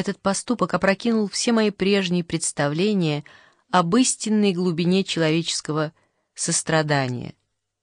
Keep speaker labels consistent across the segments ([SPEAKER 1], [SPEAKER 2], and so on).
[SPEAKER 1] этот поступок опрокинул все мои прежние представления об истинной глубине человеческого сострадания.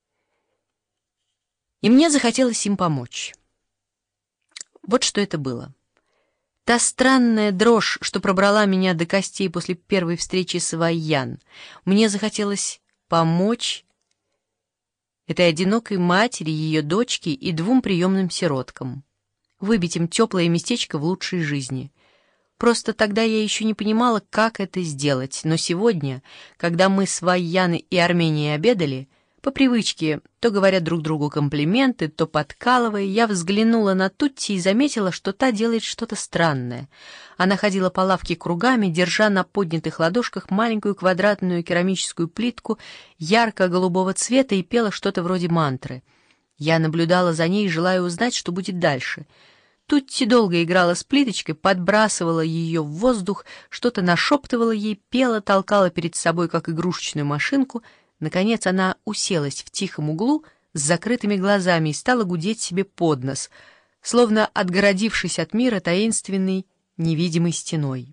[SPEAKER 1] И мне захотелось им помочь. Вот что это было. Та странная дрожь, что пробрала меня до костей после первой встречи с Вайян. Мне захотелось помочь этой одинокой матери, ее дочке и 2 приемным сироткам. Выбить им теплое местечко в лучшей жизни. Просто тогда я еще не понимала, как это сделать. Но сегодня, когда мы с Вайяной и Арменией обедали, по привычке, то говоря друг другу комплименты, то подкалывая, я взглянула на Тутти и заметила, что та делает что-то странное. Она ходила по лавке кругами, держа на поднятых ладошках маленькую квадратную керамическую плитку ярко-голубого цвета и пела что-то вроде мантры. Я наблюдала за ней, желая узнать, что будет дальше. Тутти долго играла с плиточкой, подбрасывала ее в воздух, что-то нашептывала ей, пела, толкала перед собой, как игрушечную машинку. Наконец она уселась в тихом углу с закрытыми глазами и стала гудеть себе под нос, словно отгородившись от мира таинственной невидимой стеной.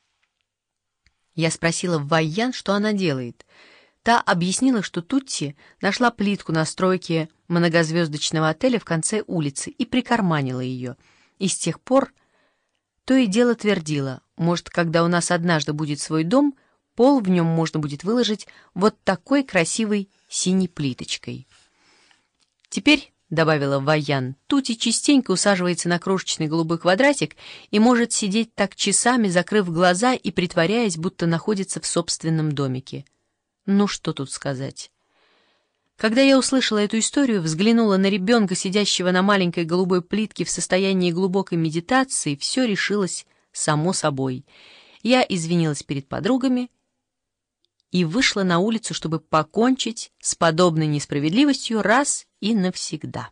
[SPEAKER 1] Я спросила Вайян, что она делает. Та объяснила, что Тутти нашла плитку на стройке многозвездочного отеля в конце улицы и прикарманила ее. И с тех пор то и дело твердила: может, когда у нас однажды будет свой дом, пол в нем можно будет выложить вот такой красивой синей плиточкой. Теперь, — добавила Вайян, — Тутти частенько усаживается на крошечный голубой квадратик и может сидеть так часами, закрыв глаза и притворяясь, будто находится в собственном домике. Ну что тут сказать? Когда я услышала эту историю, взглянула на ребенка, сидящего на маленькой голубой плитке в состоянии глубокой медитации, все решилось само собой. Я извинилась перед подругами и вышла на улицу, чтобы покончить с подобной несправедливостью раз и навсегда.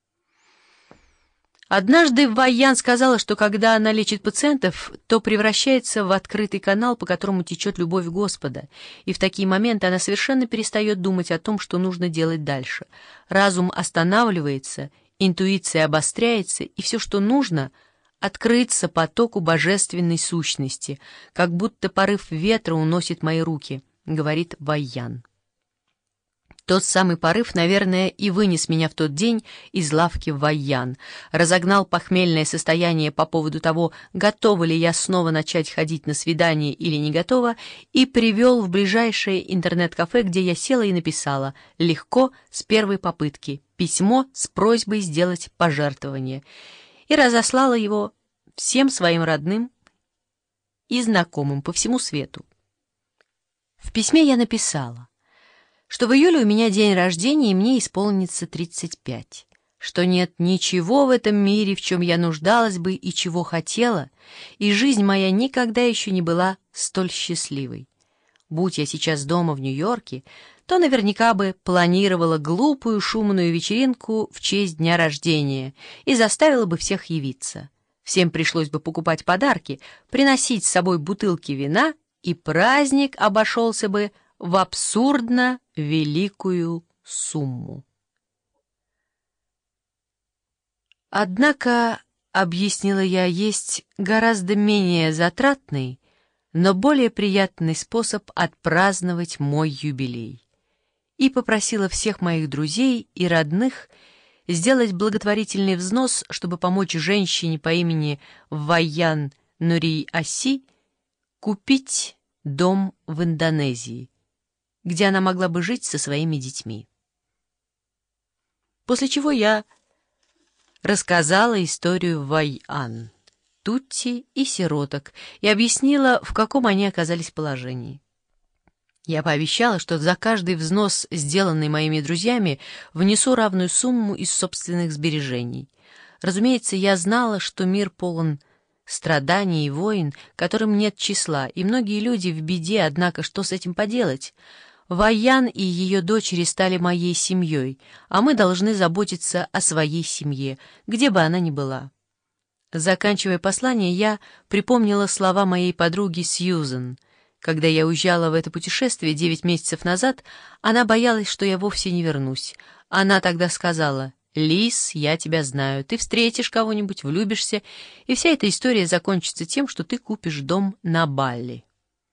[SPEAKER 1] Однажды Вайян сказала, что когда она лечит пациентов, то превращается в открытый канал, по которому течет любовь Господа, и в такие моменты она совершенно перестает думать о том, что нужно делать дальше. Разум останавливается, интуиция обостряется, и все, что нужно — открыться потоку божественной сущности, как будто порыв ветра уносит мои руки, — говорит Вайян. Тот самый порыв, наверное, и вынес меня в тот день из лавки Вайян, разогнал похмельное состояние по поводу того, готова ли я снова начать ходить на свидание или не готова, и привел в ближайшее интернет-кафе, где я села и написала легко, с первой попытки, письмо с просьбой сделать пожертвование, и разослала его всем своим родным и знакомым по всему свету. В письме я написала, что в июле у меня день рождения, и мне исполнится 35, что нет ничего в этом мире, в чем я нуждалась бы и чего хотела, и жизнь моя никогда еще не была столь счастливой. Будь я сейчас дома в Нью-Йорке, то наверняка бы планировала глупую шумную вечеринку в честь дня рождения и заставила бы всех явиться. Всем пришлось бы покупать подарки, приносить с собой бутылки вина, и праздник обошелся бы в абсурдно великую сумму. Однако, объяснила я, есть гораздо менее затратный, но более приятный способ отпраздновать мой юбилей. И попросила всех моих друзей и родных сделать благотворительный взнос, чтобы помочь женщине по имени Вайян Нурий Аси купить дом в Индонезии, где она могла бы жить со своими детьми. После чего я рассказала историю Вайян, Тутти и сироток и объяснила, в каком они оказались положении. Я пообещала, что за каждый взнос, сделанный моими друзьями, внесу равную сумму из собственных сбережений. Разумеется, я знала, что мир полон страданий и войн, которым нет числа, и многие люди в беде, однако что с этим поделать? Вайян и ее дочери стали моей семьей, а мы должны заботиться о своей семье, где бы она ни была. Заканчивая послание, я припомнила слова моей подруги Сьюзен. Когда я уезжала в это путешествие 9 месяцев назад, она боялась, что я вовсе не вернусь. Она тогда сказала: Лис, я тебя знаю. Ты встретишь кого-нибудь, влюбишься, и вся эта история закончится тем, что ты купишь дом на Балли.